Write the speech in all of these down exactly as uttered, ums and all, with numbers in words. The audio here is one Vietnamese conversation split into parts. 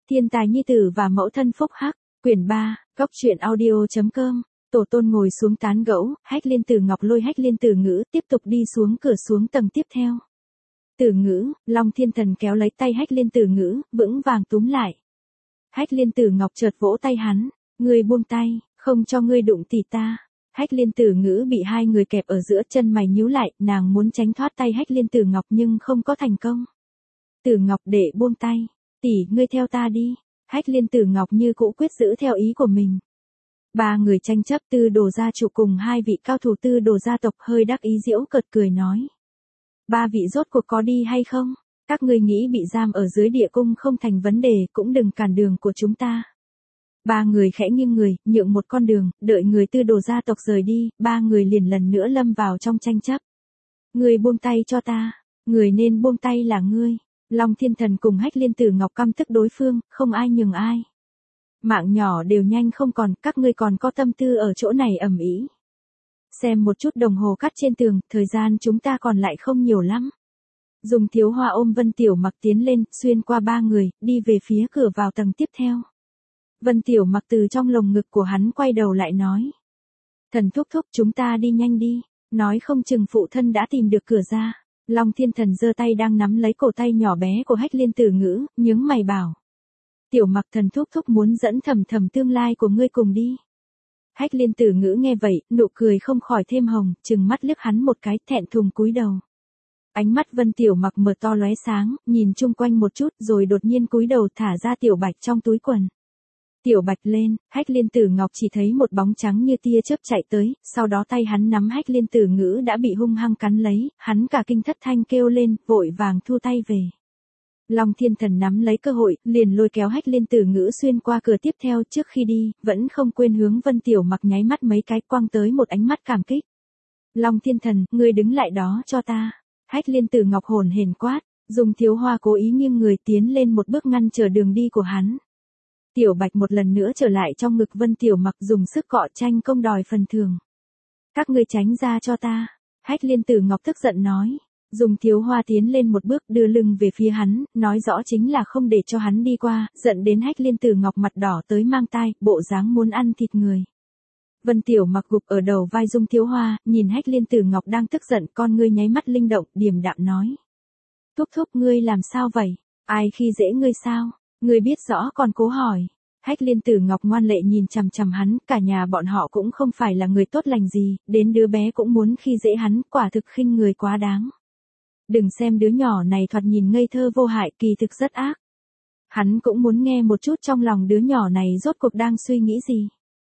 Thiên tài nhi tử và mẫu thân phúc hắc, quyển ba, góc truyện audio chấm com. Tổ tôn ngồi xuống tán gẫu, Hách Liên Tử Ngọc lôi Hách Liên Tử Ngữ tiếp tục đi xuống cửa xuống tầng tiếp theo. Tử Ngữ, Long Thiên Thần kéo lấy tay Hách Liên Tử Ngữ, vững vàng túm lại. Hách Liên Tử Ngọc chợt vỗ tay hắn, ngươi buông tay, không cho ngươi đụng tỷ ta. Hách Liên Tử Ngữ bị hai người kẹp ở giữa, chân mày nhíu lại, nàng muốn tránh thoát tay Hách Liên Tử Ngọc nhưng không có thành công. Tử Ngọc để buông tay, tỷ ngươi theo ta đi. Hách Liên Tử Ngọc như cũ quyết giữ theo ý của mình. Ba người tranh chấp, Tư Đồ gia chủ cùng hai vị cao thủ Tư Đồ gia tộc hơi đắc ý giễu cợt cười nói. Ba vị rốt cuộc có đi hay không? Các ngươi nghĩ bị giam ở dưới địa cung không thành vấn đề, cũng đừng cản đường của chúng ta. Ba người khẽ nghiêng người, nhượng một con đường, đợi người Tư Đồ gia tộc rời đi, ba người liền lần nữa lâm vào trong tranh chấp. Người buông tay cho ta, người nên buông tay là ngươi. Long Thiên Thần cùng Hách Liên Tử Ngọc căm tức đối phương, không ai nhường ai. Mạng nhỏ đều nhanh không còn, các ngươi còn có tâm tư ở chỗ này ầm ĩ. Xem một chút đồng hồ cắt trên tường, thời gian chúng ta còn lại không nhiều lắm. Dùng Thiếu Hoa ôm Vân Tiểu Mặc tiến lên, xuyên qua ba người, đi về phía cửa vào tầng tiếp theo. Vân Tiểu Mặc từ trong lồng ngực của hắn quay đầu lại nói. Thần thúc thúc, chúng ta đi nhanh đi, nói không chừng phụ thân đã tìm được cửa ra. Long Thiên Thần giơ tay đang nắm lấy cổ tay nhỏ bé của Hách Liên Tử Ngữ, nhướng mày bảo. Tiểu Mặc thần thúc thúc muốn dẫn Thầm Thầm tương lai của ngươi cùng đi. Hách Liên Tử Ngữ nghe vậy, nụ cười không khỏi thêm hồng, trừng mắt liếc hắn một cái, thẹn thùng cúi đầu. Ánh mắt Vân Tiểu Mặc mở to lóe sáng, nhìn chung quanh một chút rồi đột nhiên cúi đầu thả ra Tiểu Bạch trong túi quần. Tiểu Bạch lên, Hách Liên Tử Ngọc chỉ thấy một bóng trắng như tia chớp chạy tới, sau đó tay hắn nắm Hách Liên Tử Ngữ đã bị hung hăng cắn lấy, hắn cả kinh thất thanh kêu lên, vội vàng thu tay về. Long Thiên Thần nắm lấy cơ hội, liền lôi kéo Hách Liên Tử Ngữ xuyên qua cửa tiếp theo, trước khi đi, vẫn không quên hướng Vân Tiểu Mặc nháy mắt mấy cái, quăng tới một ánh mắt cảm kích. Long Thiên Thần, ngươi đứng lại đó cho ta. Hách Liên Tử Ngọc hồn hển quát, dùng Thiếu Hoa cố ý nghiêng người tiến lên một bước ngăn trở đường đi của hắn. Tiểu Bạch một lần nữa trở lại trong ngực Vân Tiểu Mặc, dùng sức cọ tranh công đòi phần thưởng. Các ngươi tránh ra cho ta. Hách Liên Tử Ngọc tức giận nói. Dùng Thiếu Hoa tiến lên một bước, đưa lưng về phía hắn, nói rõ chính là không để cho hắn đi qua, giận đến Hách Liên Tử Ngọc mặt đỏ tới mang tai, bộ dáng muốn ăn thịt người. Vân Tiểu Mặc gục ở đầu vai Dung Thiếu Hoa, nhìn Hách Liên Tử Ngọc đang tức giận, con ngươi nháy mắt linh động, điềm đạm nói. Thúc thúc, ngươi làm sao vậy? Ai khi dễ ngươi sao? Ngươi biết rõ còn cố hỏi. Hách Liên Tử Ngọc ngoan lệ nhìn chằm chằm hắn, cả nhà bọn họ cũng không phải là người tốt lành gì, đến đứa bé cũng muốn khi dễ hắn, quả thực khinh người quá đáng. Đừng xem đứa nhỏ này thoạt nhìn ngây thơ vô hại, kỳ thực rất ác. Hắn cũng muốn nghe một chút trong lòng đứa nhỏ này rốt cuộc đang suy nghĩ gì.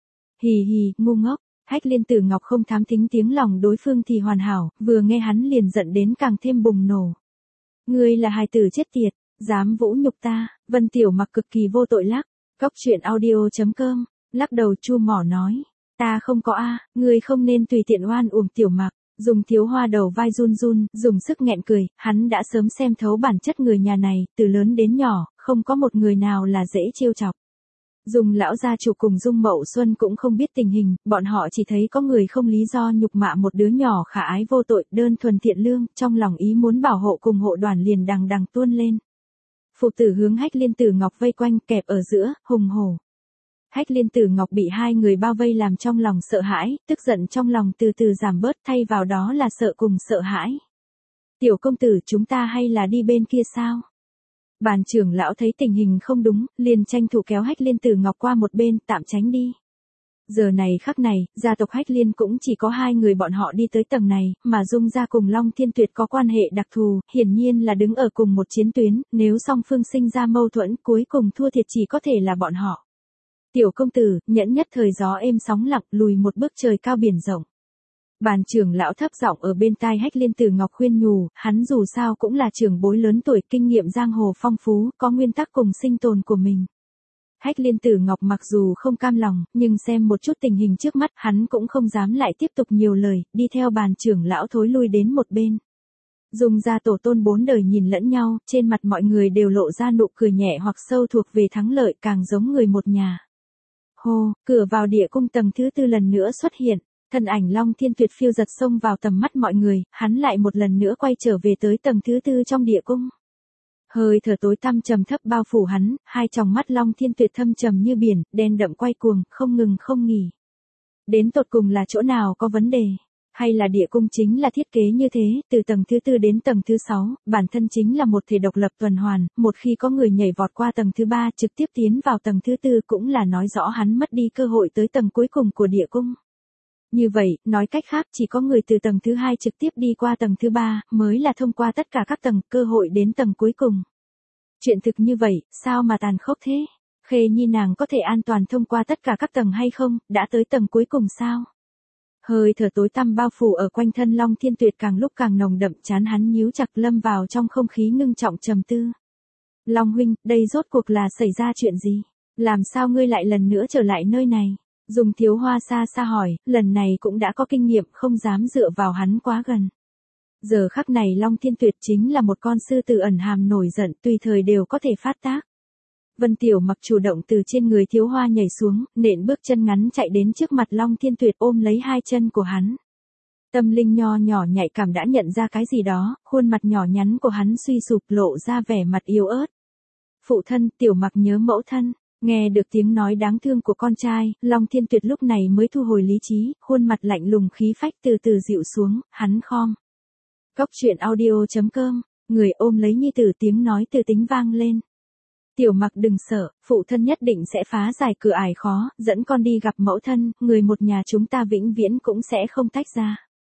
Hì hì, ngu ngốc. Hách Liên Tử Ngọc không thám thính tiếng lòng đối phương thì hoàn hảo, vừa nghe hắn liền giận đến càng thêm bùng nổ. Ngươi là hài tử chết tiệt, dám vũ nhục ta. Vân Tiểu Mặc cực kỳ vô tội lắc. Góc truyện audio chấm com, lắc đầu chu mỏ nói. Ta không có a, ngươi không nên tùy tiện oan uổng Tiểu Mặc. Dùng Thiếu Hoa đầu vai run run, dùng sức nghẹn cười, hắn đã sớm xem thấu bản chất người nhà này, từ lớn đến nhỏ, không có một người nào là dễ trêu chọc. Dùng lão gia chủ cùng Dung Mậu Xuân cũng không biết tình hình, bọn họ chỉ thấy có người không lý do nhục mạ một đứa nhỏ khả ái vô tội, đơn thuần thiện lương, trong lòng ý muốn bảo hộ cùng hộ đoàn liền đằng đằng tuôn lên. Phụ tử hướng Hách Liên Tử Ngọc vây quanh, kẹp ở giữa, hùng hổ. Hách Liên Tử Ngọc bị hai người bao vây làm trong lòng sợ hãi, tức giận trong lòng từ từ giảm bớt, thay vào đó là sợ cùng sợ hãi. Tiểu công tử, chúng ta hay là đi bên kia sao? Bàn trưởng lão thấy tình hình không đúng, liền tranh thủ kéo Hách Liên Tử Ngọc qua một bên, tạm tránh đi. Giờ này khắc này, gia tộc Hách Liên cũng chỉ có hai người bọn họ đi tới tầng này, mà Dung gia cùng Long Thiên Tuyệt có quan hệ đặc thù, hiển nhiên là đứng ở cùng một chiến tuyến, nếu song phương sinh ra mâu thuẫn, cuối cùng thua thiệt chỉ có thể là bọn họ. Tiểu công tử, nhẫn nhất thời gió êm sóng lặng, lùi một bước trời cao biển rộng. Bàn trưởng lão thấp giọng ở bên tai Hách Liên Tử Ngọc khuyên nhủ, hắn dù sao cũng là trưởng bối lớn tuổi, kinh nghiệm giang hồ phong phú, có nguyên tắc cùng sinh tồn của mình. Hách Liên Tử Ngọc mặc dù không cam lòng, nhưng xem một chút tình hình trước mắt, hắn cũng không dám lại tiếp tục nhiều lời, đi theo bàn trưởng lão thối lui đến một bên. Dùng ra tổ tôn bốn đời nhìn lẫn nhau, trên mặt mọi người đều lộ ra nụ cười nhẹ hoặc sâu thuộc về thắng lợi, càng giống người một nhà. Hô, cửa vào địa cung tầng thứ tư lần nữa xuất hiện, thân ảnh Long Thiên Tuyệt phiêu giật xông vào tầm mắt mọi người, hắn lại một lần nữa quay trở về tới tầng thứ tư trong địa cung. Hơi thở tối tăm trầm thấp bao phủ hắn, hai tròng mắt Long Thiên Tuyệt thâm trầm như biển, đen đậm quay cuồng, không ngừng không nghỉ. Đến tột cùng là chỗ nào có vấn đề? Hay là địa cung chính là thiết kế như thế, từ tầng thứ tư đến tầng thứ sáu, bản thân chính là một thể độc lập tuần hoàn, một khi có người nhảy vọt qua tầng thứ ba trực tiếp tiến vào tầng thứ tư cũng là nói rõ hắn mất đi cơ hội tới tầng cuối cùng của địa cung. Như vậy, nói cách khác chỉ có người từ tầng thứ hai trực tiếp đi qua tầng thứ ba, mới là thông qua tất cả các tầng, cơ hội đến tầng cuối cùng. Chuyện thực như vậy, sao mà tàn khốc thế? Khê Nhi nàng có thể an toàn thông qua tất cả các tầng hay không, đã tới tầng cuối cùng sao? Hơi thở tối tăm bao phủ ở quanh thân Long Thiên Tuyệt càng lúc càng nồng đậm, chán hắn nhíu chặt lâm vào trong không khí ngưng trọng trầm tư. Long huynh, đây rốt cuộc là xảy ra chuyện gì? Làm sao ngươi lại lần nữa trở lại nơi này? Dùng Thiếu Hoa xa xa hỏi, lần này cũng đã có kinh nghiệm không dám dựa vào hắn quá gần. Giờ khắc này Long Thiên Tuyệt chính là một con sư tử ẩn hàm nổi giận, tùy thời đều có thể phát tác. Vân Tiểu Mặc chủ động từ trên người Thiếu Hoa nhảy xuống, nện bước chân ngắn chạy đến trước mặt Long Thiên Tuyệt ôm lấy hai chân của hắn. Tâm linh nho nhỏ nhạy cảm đã nhận ra cái gì đó, khuôn mặt nhỏ nhắn của hắn suy sụp lộ ra vẻ mặt yếu ớt. Phụ thân, Tiểu Mặc nhớ mẫu thân. Nghe được tiếng nói đáng thương của con trai, Long Thiên Tuyệt lúc này mới thu hồi lý trí, khuôn mặt lạnh lùng khí phách từ từ dịu xuống, hắn khom. Cốc truyện audio chấm com, người ôm lấy nhi tử tiếng nói từ tính vang lên. Tiểu Mặc đừng sợ, phụ thân nhất định sẽ phá giải cửa ải khó, dẫn con đi gặp mẫu thân, người một nhà chúng ta vĩnh viễn cũng sẽ không tách ra.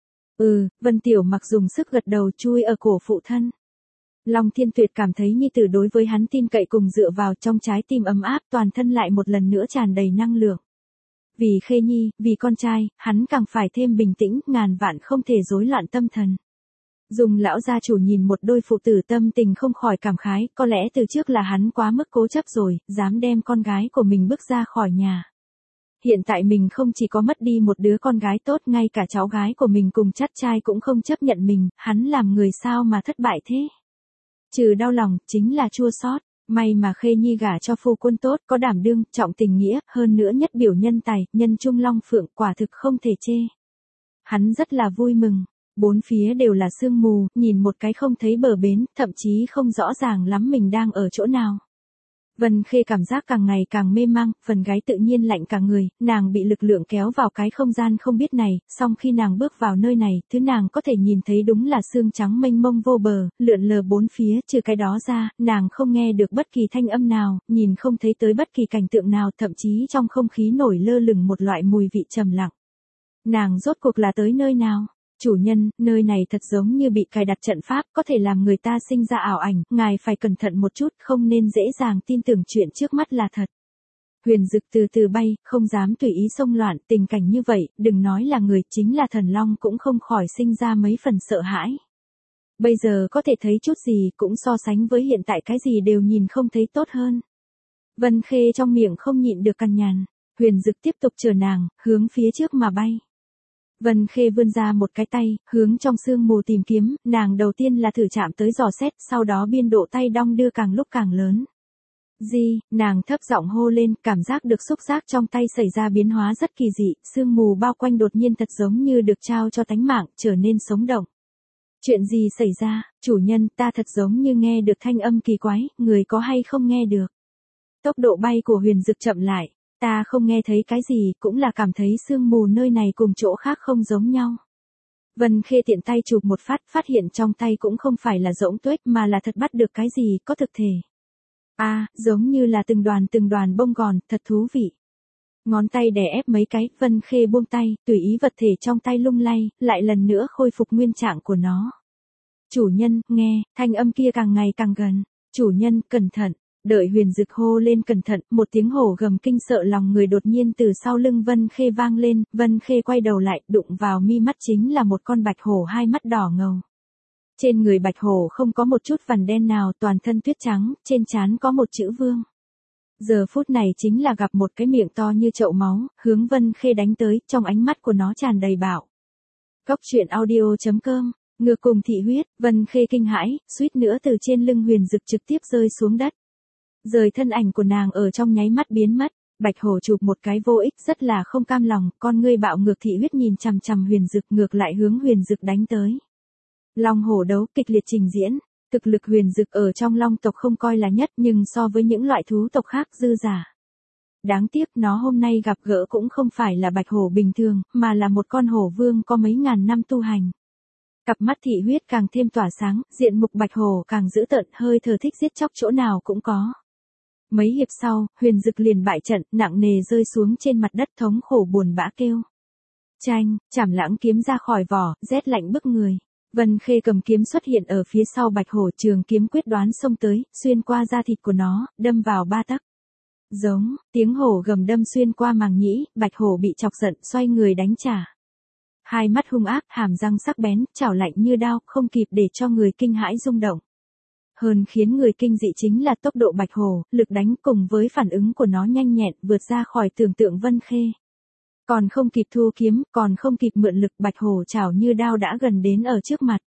Ừ, Vân Tiểu Mặc dùng sức gật đầu chui ở cổ phụ thân. Long Thiên Tuyệt cảm thấy nhi tử đối với hắn tin cậy cùng dựa vào, trong trái tim ấm áp, toàn thân lại một lần nữa tràn đầy năng lượng. Vì Khê Nhi, vì con trai, hắn càng phải thêm bình tĩnh, ngàn vạn không thể rối loạn tâm thần. Dùng lão gia chủ nhìn một đôi phụ tử tâm tình không khỏi cảm khái, có lẽ từ trước là hắn quá mức cố chấp rồi, dám đem con gái của mình bước ra khỏi nhà. Hiện tại mình không chỉ có mất đi một đứa con gái tốt, ngay cả cháu gái của mình cùng chắt trai cũng không chấp nhận mình, hắn làm người sao mà thất bại thế? Trừ đau lòng, chính là chua xót. May mà Khê Nhi gả cho phu quân tốt, có đảm đương, trọng tình nghĩa, hơn nữa nhất biểu nhân tài, nhân trung long phượng, quả thực không thể chê. Hắn rất là vui mừng. Bốn phía đều là sương mù, nhìn một cái không thấy bờ bến, thậm chí không rõ ràng lắm mình đang ở chỗ nào. Vân Khê cảm giác càng ngày càng mê mang, phần gáy tự nhiên lạnh cả người, nàng bị lực lượng kéo vào cái không gian không biết này, song khi nàng bước vào nơi này, thứ nàng có thể nhìn thấy đúng là sương trắng mênh mông vô bờ, lượn lờ bốn phía, trừ cái đó ra, nàng không nghe được bất kỳ thanh âm nào, nhìn không thấy tới bất kỳ cảnh tượng nào, thậm chí trong không khí nổi lơ lửng một loại mùi vị trầm lặng. Nàng rốt cuộc là tới nơi nào? Chủ nhân, nơi này thật giống như bị cài đặt trận pháp, có thể làm người ta sinh ra ảo ảnh, ngài phải cẩn thận một chút, không nên dễ dàng tin tưởng chuyện trước mắt là thật. Huyền Dực từ từ bay, không dám tùy ý xông loạn, tình cảnh như vậy, đừng nói là người, chính là thần long cũng không khỏi sinh ra mấy phần sợ hãi. Bây giờ có thể thấy chút gì cũng so sánh với hiện tại cái gì đều nhìn không thấy tốt hơn. Vân Khê trong miệng không nhịn được cằn nhằn, Huyền Dực tiếp tục chờ nàng, hướng phía trước mà bay. Vân Khê vươn ra một cái tay, hướng trong sương mù tìm kiếm, nàng đầu tiên là thử chạm tới dò xét, sau đó biên độ tay đong đưa càng lúc càng lớn. Di, nàng thấp giọng hô lên, cảm giác được xúc giác trong tay xảy ra biến hóa rất kỳ dị, sương mù bao quanh đột nhiên thật giống như được trao cho tánh mạng, trở nên sống động. Chuyện gì xảy ra, chủ nhân, ta thật giống như nghe được thanh âm kỳ quái, người có hay không nghe được. Tốc độ bay của Huyền Dực chậm lại. Ta không nghe thấy cái gì, cũng là cảm thấy sương mù nơi này cùng chỗ khác không giống nhau. Vân Khê tiện tay chụp một phát, phát hiện trong tay cũng không phải là rỗng tuếch mà là thật bắt được cái gì, có thực thể. À, giống như là từng đoàn từng đoàn bông gòn, thật thú vị. Ngón tay đè ép mấy cái, Vân Khê buông tay, tùy ý vật thể trong tay lung lay, lại lần nữa khôi phục nguyên trạng của nó. Chủ nhân, nghe, thanh âm kia càng ngày càng gần. Chủ nhân, cẩn thận. Đợi Huyền Dực hô lên cẩn thận, một tiếng hổ gầm kinh sợ lòng người đột nhiên từ sau lưng Vân Khê vang lên, Vân Khê quay đầu lại, đụng vào mi mắt chính là một con bạch hổ hai mắt đỏ ngầu. Trên người bạch hổ không có một chút vằn đen nào, toàn thân tuyết trắng, trên trán có một chữ vương. Giờ phút này chính là gặp một cái miệng to như chậu máu, hướng Vân Khê đánh tới, trong ánh mắt của nó tràn đầy bạo. Cốc truyện audio chấm com, ngược cùng thị huyết, Vân Khê kinh hãi, suýt nữa từ trên lưng Huyền Dực trực tiếp rơi xuống đất. Rời thân ảnh của nàng ở trong nháy mắt biến mất, bạch hổ chụp một cái vô ích, rất là không cam lòng, con ngươi bạo ngược thị huyết nhìn chằm chằm Huyền Dực, ngược lại hướng Huyền Dực đánh tới. Long hổ đấu kịch liệt trình diễn, Thực lực huyền dực ở trong long tộc không coi là nhất nhưng so với những loại thú tộc khác dư giả. Đáng tiếc nó hôm nay gặp gỡ cũng không phải là bạch hổ bình thường, mà là một con hổ vương có mấy ngàn năm tu hành. Cặp mắt thị huyết càng thêm tỏa sáng, diện mục bạch hổ càng dữ tợn, hơi thở thích giết chóc chỗ nào cũng có. Mấy hiệp sau, huyền dực liền bại trận, nặng nề rơi xuống trên mặt đất thống khổ buồn bã kêu. Chanh, chảm lãng kiếm ra khỏi vỏ, rét lạnh bức người. Vân Khê cầm kiếm xuất hiện ở phía sau bạch hổ, trường kiếm quyết đoán xông tới, xuyên qua da thịt của nó, đâm vào ba tấc. Giống, tiếng hổ gầm đâm xuyên qua màng nhĩ, bạch hổ bị chọc giận, xoay người đánh trả. Hai mắt hung ác, hàm răng sắc bén, chảo lạnh như đao, không kịp để cho người kinh hãi rung động. Hơn khiến người kinh dị chính là tốc độ bạch hổ, lực đánh cùng với phản ứng của nó nhanh nhẹn, vượt ra khỏi tưởng tượng Vân Khê. Còn không kịp thu kiếm, còn không kịp mượn lực, bạch hổ chảo như đao đã gần đến ở trước mặt.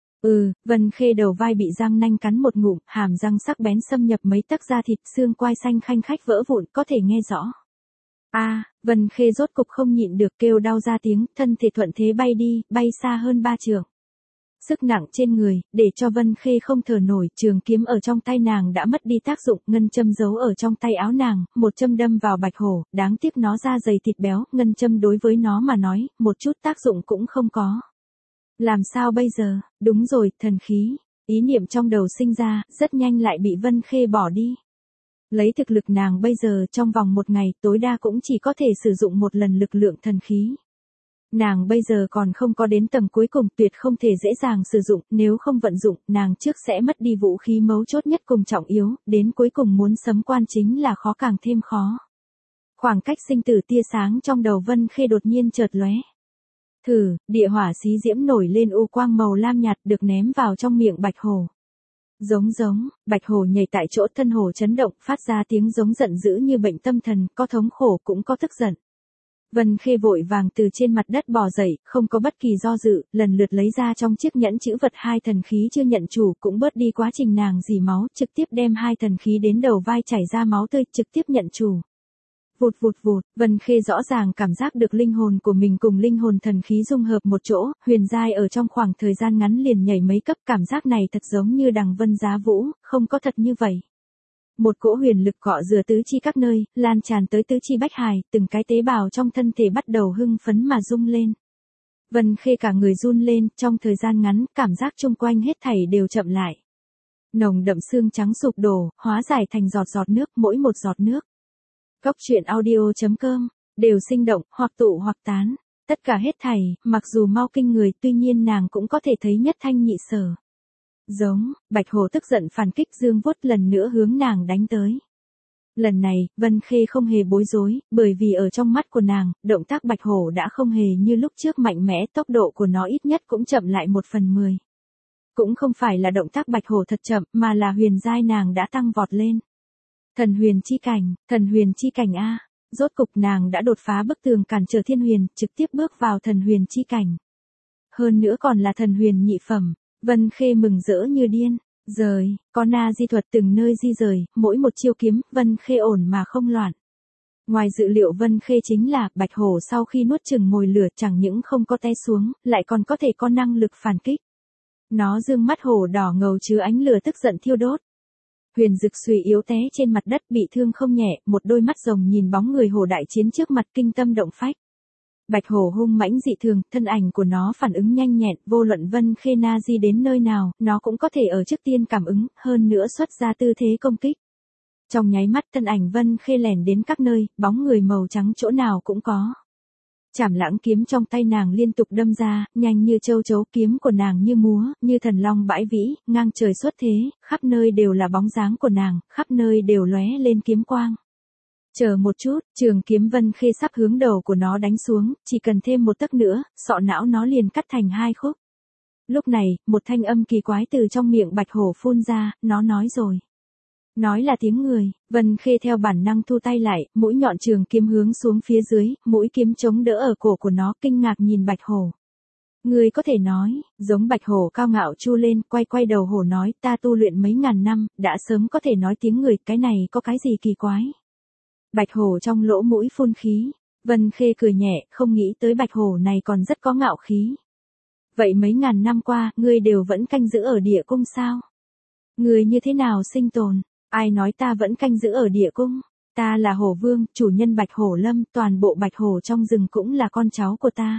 Ừ, Vân Khê đầu vai bị răng nanh cắn một ngụm, hàm răng sắc bén xâm nhập mấy tấc da thịt, xương quai xanh khanh khách vỡ vụn, có thể nghe rõ. A, à, Vân Khê rốt cục không nhịn được kêu đau ra tiếng, thân thể thuận thế bay đi, bay xa hơn ba trượng. Sức nặng trên người, để cho Vân Khê không thở nổi, trường kiếm ở trong tay nàng đã mất đi tác dụng, ngân châm giấu ở trong tay áo nàng, một châm đâm vào bạch hổ, đáng tiếc nó da dày thịt béo, ngân châm đối với nó mà nói, một chút tác dụng cũng không có. Làm sao bây giờ, đúng rồi, thần khí, ý niệm trong đầu sinh ra, rất nhanh lại bị Vân Khê bỏ đi. Lấy thực lực nàng bây giờ trong vòng một ngày tối đa cũng chỉ có thể sử dụng một lần lực lượng thần khí. Nàng bây giờ còn không có đến tầng cuối cùng, tuyệt không thể dễ dàng sử dụng, nếu không vận dụng, nàng trước sẽ mất đi vũ khí mấu chốt nhất cùng trọng yếu, đến cuối cùng muốn sấm quan chính là khó càng thêm khó. Khoảng cách sinh tử tia sáng trong đầu Vân Khê đột nhiên chợt lóe. Thử, địa hỏa xí diễm nổi lên u quang màu lam nhạt được ném vào trong miệng bạch hổ. Giống giống, bạch hổ nhảy tại chỗ, thân hổ chấn động, phát ra tiếng giống giận dữ như bệnh tâm thần, có thống khổ cũng có tức giận. Vân Khê vội vàng từ trên mặt đất bò dậy, không có bất kỳ do dự, lần lượt lấy ra trong chiếc nhẫn chữ vật hai thần khí chưa nhận chủ, cũng bớt đi quá trình nàng dì máu, trực tiếp đem hai thần khí đến đầu vai chảy ra máu tươi, trực tiếp nhận chủ. Vụt vụt vụt, Vân Khê rõ ràng cảm giác được linh hồn của mình cùng linh hồn thần khí dung hợp một chỗ, huyền giai ở trong khoảng thời gian ngắn liền nhảy mấy cấp, cảm giác này thật giống như đằng vân giá vũ, không có thật như vậy. Một cỗ huyền lực cọ rửa tứ chi các nơi, lan tràn tới tứ chi bách hài, từng cái tế bào trong thân thể bắt đầu hưng phấn mà rung lên. Vân Khê cả người run lên, trong thời gian ngắn, cảm giác chung quanh hết thảy đều chậm lại. Nồng đậm xương trắng sụp đổ, hóa giải thành giọt giọt nước, mỗi một giọt nước. Góc truyện audio chấm com, đều sinh động, hoặc tụ hoặc tán. Tất cả hết thảy, mặc dù mau kinh người, tuy nhiên nàng cũng có thể thấy nhất thanh nhị sở. Giống, bạch hổ tức giận phản kích, dương vuốt lần nữa hướng nàng đánh tới. Lần này, Vân Khê không hề bối rối, bởi vì ở trong mắt của nàng, động tác bạch hổ đã không hề như lúc trước mạnh mẽ, tốc độ của nó ít nhất cũng chậm lại một phần mười. Cũng không phải là động tác bạch hổ thật chậm, mà là huyền giai nàng đã tăng vọt lên. Thần huyền chi cảnh, thần huyền chi cảnh A, rốt cục nàng đã đột phá bức tường cản trở thiên huyền, trực tiếp bước vào thần huyền chi cảnh. Hơn nữa còn là thần huyền nhị phẩm. Vân Khê mừng rỡ như điên, rời, có na di thuật từng nơi di rời, mỗi một chiêu kiếm, Vân Khê ổn mà không loạn. Ngoài dự liệu Vân Khê chính là, bạch hổ sau khi nuốt chừng mồi lửa chẳng những không có té xuống, lại còn có thể có năng lực phản kích. Nó dương mắt hổ đỏ ngầu chứa ánh lửa tức giận thiêu đốt. Huyền dực suy yếu té trên mặt đất bị thương không nhẹ, một đôi mắt rồng nhìn bóng người hổ đại chiến trước mặt kinh tâm động phách. Bạch hổ hung mãnh dị thường, thân ảnh của nó phản ứng nhanh nhẹn, vô luận Vân Khê na di đến nơi nào, nó cũng có thể ở trước tiên cảm ứng, hơn nữa xuất ra tư thế công kích. Trong nháy mắt thân ảnh Vân Khê lẻn đến các nơi, bóng người màu trắng chỗ nào cũng có. Chảm lãng kiếm trong tay nàng liên tục đâm ra, nhanh như châu chấu, kiếm của nàng như múa, như thần long bãi vĩ, ngang trời xuất thế, khắp nơi đều là bóng dáng của nàng, khắp nơi đều lóe lên kiếm quang. Chờ một chút, trường kiếm Vân Khê sắp hướng đầu của nó đánh xuống, chỉ cần thêm một tấc nữa, sọ não nó liền cắt thành hai khúc. Lúc này, một thanh âm kỳ quái từ trong miệng bạch hổ phun ra, nó nói rồi. Nói là tiếng người, Vân Khê theo bản năng thu tay lại, mũi nhọn trường kiếm hướng xuống phía dưới, mũi kiếm chống đỡ ở cổ của nó, kinh ngạc nhìn bạch hổ. Người có thể nói, giống bạch hổ cao ngạo chu lên, quay quay đầu hổ nói, ta tu luyện mấy ngàn năm, đã sớm có thể nói tiếng người, cái này có cái gì kỳ quái. Bạch hổ trong lỗ mũi phun khí, Vân Khê cười nhẹ, không nghĩ tới bạch hổ này còn rất có ngạo khí. Vậy mấy ngàn năm qua, ngươi đều vẫn canh giữ ở địa cung sao? Người như thế nào sinh tồn? Ai nói ta vẫn canh giữ ở địa cung? Ta là hổ vương, chủ nhân Bạch Hổ Lâm, toàn bộ bạch hổ trong rừng cũng là con cháu của ta.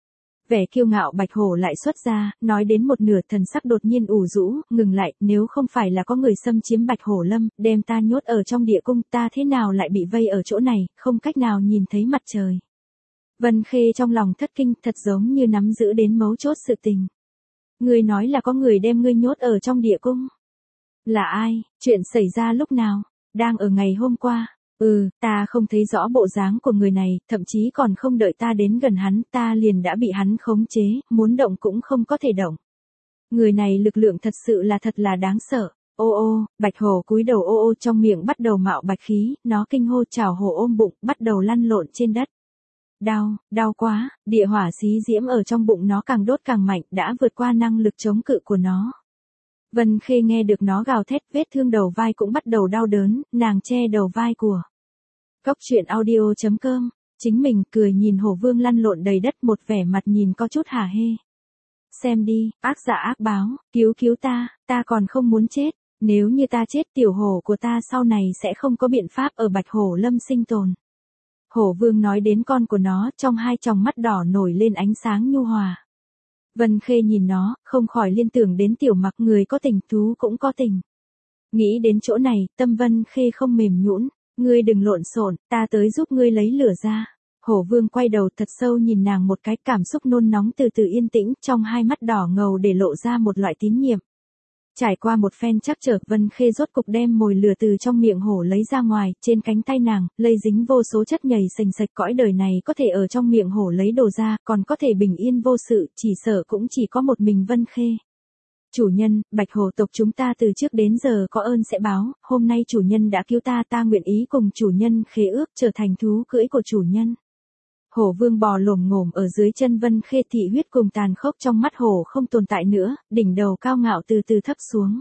Vẻ kiêu ngạo Bạch Hổ lại xuất ra, nói đến một nửa thần sắc đột nhiên ủ rũ, ngừng lại, nếu không phải là có người xâm chiếm Bạch Hổ Lâm, đem ta nhốt ở trong địa cung, ta thế nào lại bị vây ở chỗ này, không cách nào nhìn thấy mặt trời. Vân Khê trong lòng thất kinh, thật giống như nắm giữ đến mấu chốt sự tình. Ngươi nói là có người đem ngươi nhốt ở trong địa cung. Là ai? Chuyện xảy ra lúc nào? Đang ở ngày hôm qua. Ừ, ta không thấy rõ bộ dáng của người này, thậm chí còn không đợi ta đến gần hắn, ta liền đã bị hắn khống chế, muốn động cũng không có thể động. Người này lực lượng thật sự là thật là đáng sợ. Ô ô, Bạch Hổ cúi đầu ô ô trong miệng bắt đầu mạo bạch khí, nó kinh hô chảo hổ ôm bụng, bắt đầu lăn lộn trên đất. Đau, đau quá, địa hỏa xí diễm ở trong bụng nó càng đốt càng mạnh, đã vượt qua năng lực chống cự của nó. Vân Khê nghe được nó gào thét, vết thương đầu vai cũng bắt đầu đau đớn, nàng che đầu vai của. Cốc truyện audio chấm com, chính mình cười nhìn hổ vương lăn lộn đầy đất, một vẻ mặt nhìn có chút hả hê. Xem đi, ác dạ ác báo, cứu cứu ta, ta còn không muốn chết, nếu như ta chết tiểu hổ của ta sau này sẽ không có biện pháp ở Bạch Hổ Lâm sinh tồn. Hổ vương nói đến con của nó, trong hai tròng mắt đỏ nổi lên ánh sáng nhu hòa. Vân Khê nhìn nó, không khỏi liên tưởng đến tiểu mặc, người có tình thú cũng có tình. Nghĩ đến chỗ này, tâm Vân Khê không mềm nhũn, ngươi đừng lộn xộn, ta tới giúp ngươi lấy lửa ra. Hổ vương quay đầu thật sâu nhìn nàng một cái, cảm xúc nôn nóng từ từ yên tĩnh, trong hai mắt đỏ ngầu để lộ ra một loại tín nhiệm. Trải qua một phen trắc trở, Vân Khê rốt cục đem mồi lửa từ trong miệng hổ lấy ra ngoài, trên cánh tay nàng, lây dính vô số chất nhầy sành sạch, cõi đời này có thể ở trong miệng hổ lấy đồ ra, còn có thể bình yên vô sự, chỉ sợ cũng chỉ có một mình Vân Khê. Chủ nhân, Bạch Hổ tộc chúng ta từ trước đến giờ có ơn sẽ báo, hôm nay chủ nhân đã cứu ta, ta nguyện ý cùng chủ nhân khế ước trở thành thú cưỡi của chủ nhân. Hổ vương bò lồm ngồm ở dưới chân Vân Khê, thị huyết cùng tàn khốc trong mắt hổ không tồn tại nữa, đỉnh đầu cao ngạo từ từ thấp xuống.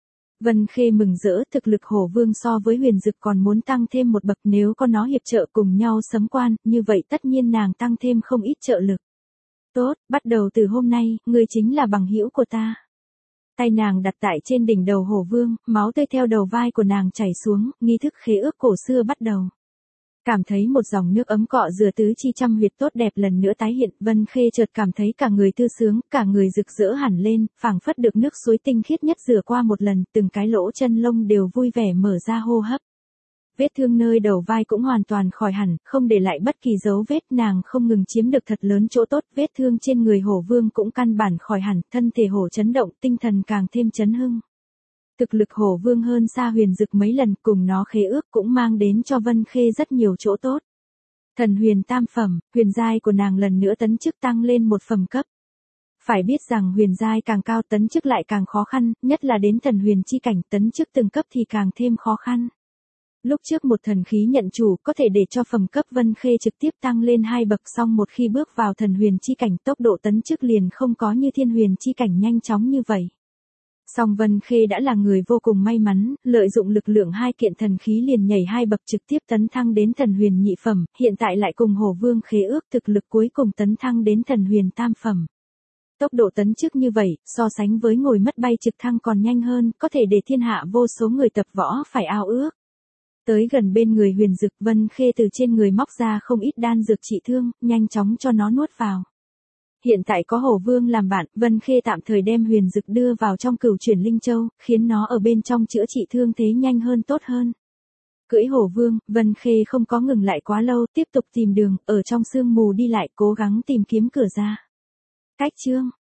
Vân Khê mừng rỡ, thực lực hổ vương so với huyền dực còn muốn tăng thêm một bậc, nếu có nó hiệp trợ cùng nhau sấm quan, như vậy tất nhiên nàng tăng thêm không ít trợ lực. Tốt, bắt đầu từ hôm nay, ngươi chính là bằng hữu của ta. Tay nàng đặt tại trên đỉnh đầu hổ vương, máu tươi theo đầu vai của nàng chảy xuống, nghi thức khế ước cổ xưa bắt đầu. Cảm thấy một dòng nước ấm cọ rửa tứ chi trăm huyệt tốt đẹp lần nữa tái hiện, Vân Khê chợt cảm thấy cả người thư sướng, cả người rực rỡ hẳn lên, phảng phất được nước suối tinh khiết nhất rửa qua một lần, từng cái lỗ chân lông đều vui vẻ mở ra hô hấp. Vết thương nơi đầu vai cũng hoàn toàn khỏi hẳn, không để lại bất kỳ dấu vết, nàng không ngừng chiếm được thật lớn chỗ tốt, vết thương trên người hổ vương cũng căn bản khỏi hẳn, thân thể hổ chấn động, tinh thần càng thêm chấn hưng. Thực lực hổ vương hơn xa huyền dực mấy lần, cùng nó khế ước cũng mang đến cho Vân Khê rất nhiều chỗ tốt. Thần huyền tam phẩm, huyền giai của nàng lần nữa tấn chức tăng lên một phẩm cấp. Phải biết rằng huyền giai càng cao tấn chức lại càng khó khăn, nhất là đến thần huyền chi cảnh tấn chức từng cấp thì càng thêm khó khăn. Lúc trước một thần khí nhận chủ có thể để cho phẩm cấp Vân Khê trực tiếp tăng lên hai bậc, xong một khi bước vào thần huyền chi cảnh tốc độ tấn chức liền không có như thiên huyền chi cảnh nhanh chóng như vậy. Song Vân Khê đã là người vô cùng may mắn, lợi dụng lực lượng hai kiện thần khí liền nhảy hai bậc trực tiếp tấn thăng đến thần huyền nhị phẩm, hiện tại lại cùng hổ vương khế ước thực lực cuối cùng tấn thăng đến thần huyền tam phẩm. Tốc độ tấn chức như vậy, so sánh với ngồi mất bay trực thăng còn nhanh hơn, có thể để thiên hạ vô số người tập võ phải ao ước. Tới gần bên người huyền dực, Vân Khê từ trên người móc ra không ít đan dược trị thương, nhanh chóng cho nó nuốt vào. Hiện tại có hổ vương làm bạn, Vân Khê tạm thời đem huyền dực đưa vào trong cửu chuyển linh châu, khiến nó ở bên trong chữa trị thương thế nhanh hơn tốt hơn. Cưỡi hổ vương, Vân Khê không có ngừng lại quá lâu, tiếp tục tìm đường, ở trong sương mù đi lại, cố gắng tìm kiếm cửa ra. Cách chương